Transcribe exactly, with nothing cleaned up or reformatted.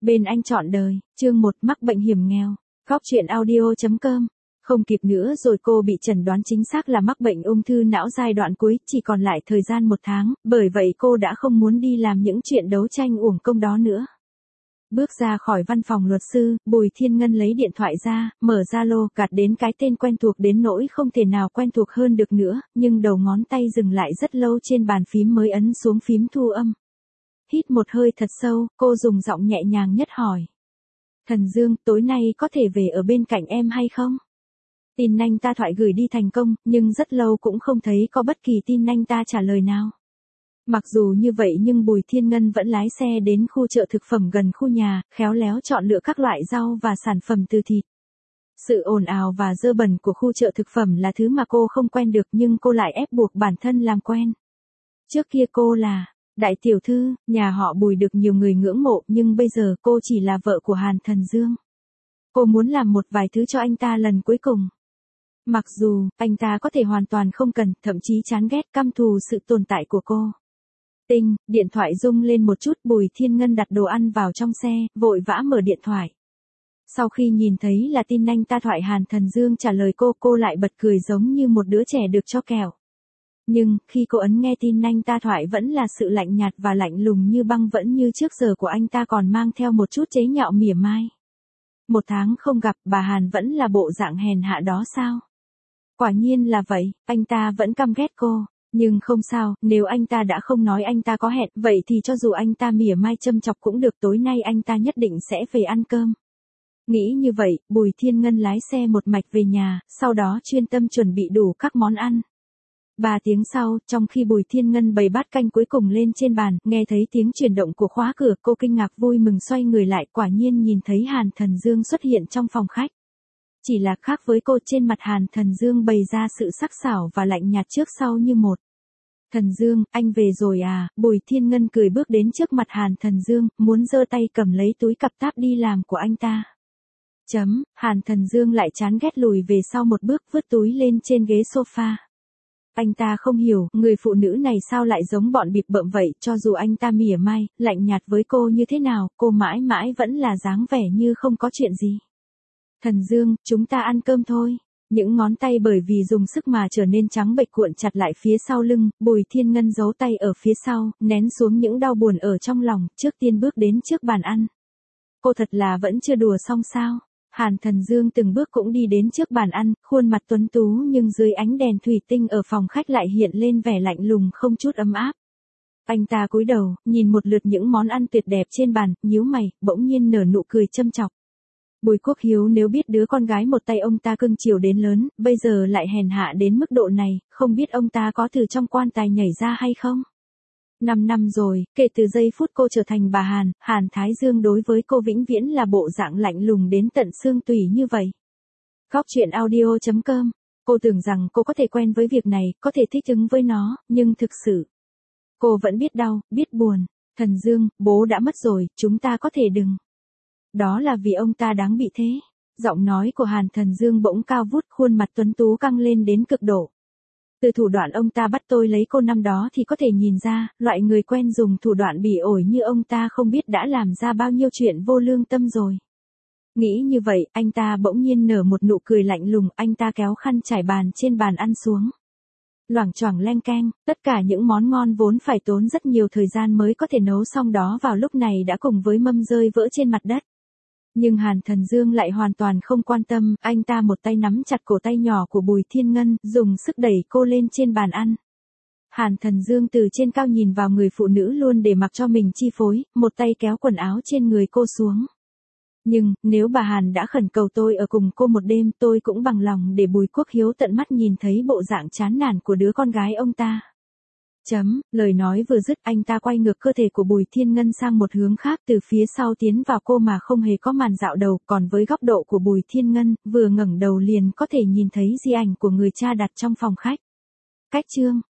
Bên anh trọn đời, chương một mắc bệnh hiểm nghèo. Góc truyện audio chấm com. Không kịp nữa rồi, cô bị chẩn đoán chính xác là mắc bệnh ung thư não giai đoạn cuối, chỉ còn lại thời gian một tháng, bởi vậy cô đã không muốn đi làm những chuyện đấu tranh uổng công đó nữa. Bước ra khỏi văn phòng luật sư, Bùi Thiên Ngân lấy điện thoại ra, mở Zalo, gạt đến cái tên quen thuộc đến nỗi không thể nào quen thuộc hơn được nữa, nhưng đầu ngón tay dừng lại rất lâu trên bàn phím mới ấn xuống phím thu âm. Hít một hơi thật sâu, cô dùng giọng nhẹ nhàng nhất hỏi. Thần Dương, tối nay có thể về ở bên cạnh em hay không? Tin nhanh ta thoại gửi đi thành công, nhưng rất lâu cũng không thấy có bất kỳ tin nhanh ta trả lời nào. Mặc dù như vậy nhưng Bùi Thiên Ngân vẫn lái xe đến khu chợ thực phẩm gần khu nhà, khéo léo chọn lựa các loại rau và sản phẩm từ thịt. Sự ồn ào và dơ bẩn của khu chợ thực phẩm là thứ mà cô không quen được, nhưng cô lại ép buộc bản thân làm quen. Trước kia cô là đại tiểu thư, nhà họ Bùi được nhiều người ngưỡng mộ, nhưng bây giờ cô chỉ là vợ của Hàn Thần Dương. Cô muốn làm một vài thứ cho anh ta lần cuối cùng. Mặc dù, anh ta có thể hoàn toàn không cần, thậm chí chán ghét, căm thù sự tồn tại của cô. Tinh, điện thoại rung lên một chút, Bùi Thiên Ngân đặt đồ ăn vào trong xe, vội vã mở điện thoại. Sau khi nhìn thấy là tin nhanh ta thoại Hàn Thần Dương trả lời cô, cô lại bật cười giống như một đứa trẻ được cho kẹo. Nhưng, khi cô ấn nghe tin nhanh ta thoại vẫn là sự lạnh nhạt và lạnh lùng như băng, vẫn như trước giờ của anh ta còn mang theo một chút chế nhạo mỉa mai. Một tháng không gặp, bà Hàn vẫn là bộ dạng hèn hạ đó sao? Quả nhiên là vậy, anh ta vẫn căm ghét cô. Nhưng không sao, nếu anh ta đã không nói anh ta có hẹn, vậy thì cho dù anh ta mỉa mai châm chọc cũng được, tối nay anh ta nhất định sẽ về ăn cơm. Nghĩ như vậy, Bùi Thiên Ngân lái xe một mạch về nhà, sau đó chuyên tâm chuẩn bị đủ các món ăn. Ba tiếng sau, trong khi Bùi Thiên Ngân bày bát canh cuối cùng lên trên bàn, nghe thấy tiếng chuyển động của khóa cửa, cô kinh ngạc vui mừng xoay người lại, quả nhiên nhìn thấy Hàn Thần Dương xuất hiện trong phòng khách. Chỉ là khác với cô, trên mặt Hàn Thần Dương bày ra sự sắc sảo và lạnh nhạt trước sau như một. Thần Dương, anh về rồi à? Bùi Thiên Ngân cười bước đến trước mặt Hàn Thần Dương, muốn giơ tay cầm lấy túi cặp táp đi làm của anh ta. Chấm, Hàn Thần Dương lại chán ghét lùi về sau một bước, vứt túi lên trên ghế sofa. Anh ta không hiểu, người phụ nữ này sao lại giống bọn bịp bợm vậy, cho dù anh ta mỉa mai, lạnh nhạt với cô như thế nào, cô mãi mãi vẫn là dáng vẻ như không có chuyện gì. Thần Dương, chúng ta ăn cơm thôi. Những ngón tay bởi vì dùng sức mà trở nên trắng bệch cuộn chặt lại phía sau lưng, Bùi Thiên Ngân giấu tay ở phía sau, nén xuống những đau buồn ở trong lòng, trước tiên bước đến trước bàn ăn. Cô thật là vẫn chưa đùa xong sao? Hàn Thần Dương từng bước cũng đi đến trước bàn ăn, khuôn mặt tuấn tú nhưng dưới ánh đèn thủy tinh ở phòng khách lại hiện lên vẻ lạnh lùng không chút ấm áp. Anh ta cúi đầu, nhìn một lượt những món ăn tuyệt đẹp trên bàn, nhíu mày, bỗng nhiên nở nụ cười châm chọc. Bùi Quốc Hiếu nếu biết đứa con gái một tay ông ta cưng chiều đến lớn, bây giờ lại hèn hạ đến mức độ này, không biết ông ta có từ trong quan tài nhảy ra hay không? Năm năm rồi, kể từ giây phút cô trở thành bà Hàn, Hàn Thái Dương đối với cô vĩnh viễn là bộ dạng lạnh lùng đến tận xương tủy như vậy. Góc truyện audio chấm com. Cô tưởng rằng cô có thể quen với việc này, có thể thích ứng với nó, nhưng thực sự, cô vẫn biết đau, biết buồn. Thần Dương, bố đã mất rồi, chúng ta có thể đừng. Đó là vì ông ta đáng bị thế. Giọng nói của Hàn Thần Dương bỗng cao vút, khuôn mặt tuấn tú căng lên đến cực độ. Từ thủ đoạn ông ta bắt tôi lấy cô năm đó thì có thể nhìn ra, loại người quen dùng thủ đoạn bỉ ổi như ông ta không biết đã làm ra bao nhiêu chuyện vô lương tâm rồi. Nghĩ như vậy, anh ta bỗng nhiên nở một nụ cười lạnh lùng, anh ta kéo khăn trải bàn trên bàn ăn xuống. Loảng choảng leng keng, tất cả những món ngon vốn phải tốn rất nhiều thời gian mới có thể nấu xong đó vào lúc này đã cùng với mâm rơi vỡ trên mặt đất. Nhưng Hàn Thần Dương lại hoàn toàn không quan tâm, anh ta một tay nắm chặt cổ tay nhỏ của Bùi Thiên Ngân, dùng sức đẩy cô lên trên bàn ăn. Hàn Thần Dương từ trên cao nhìn vào người phụ nữ luôn để mặc cho mình chi phối, một tay kéo quần áo trên người cô xuống. Nhưng, nếu bà Hàn đã khẩn cầu tôi ở cùng cô một đêm, tôi cũng bằng lòng để Bùi Quốc Hiếu tận mắt nhìn thấy bộ dạng chán nản của đứa con gái ông ta. Chấm, lời nói vừa dứt, anh ta quay ngược cơ thể của Bùi Thiên Ngân sang một hướng khác, từ phía sau tiến vào cô mà không hề có màn dạo đầu, còn với góc độ của Bùi Thiên Ngân, vừa ngẩng đầu liền có thể nhìn thấy di ảnh của người cha đặt trong phòng khách. Cách chương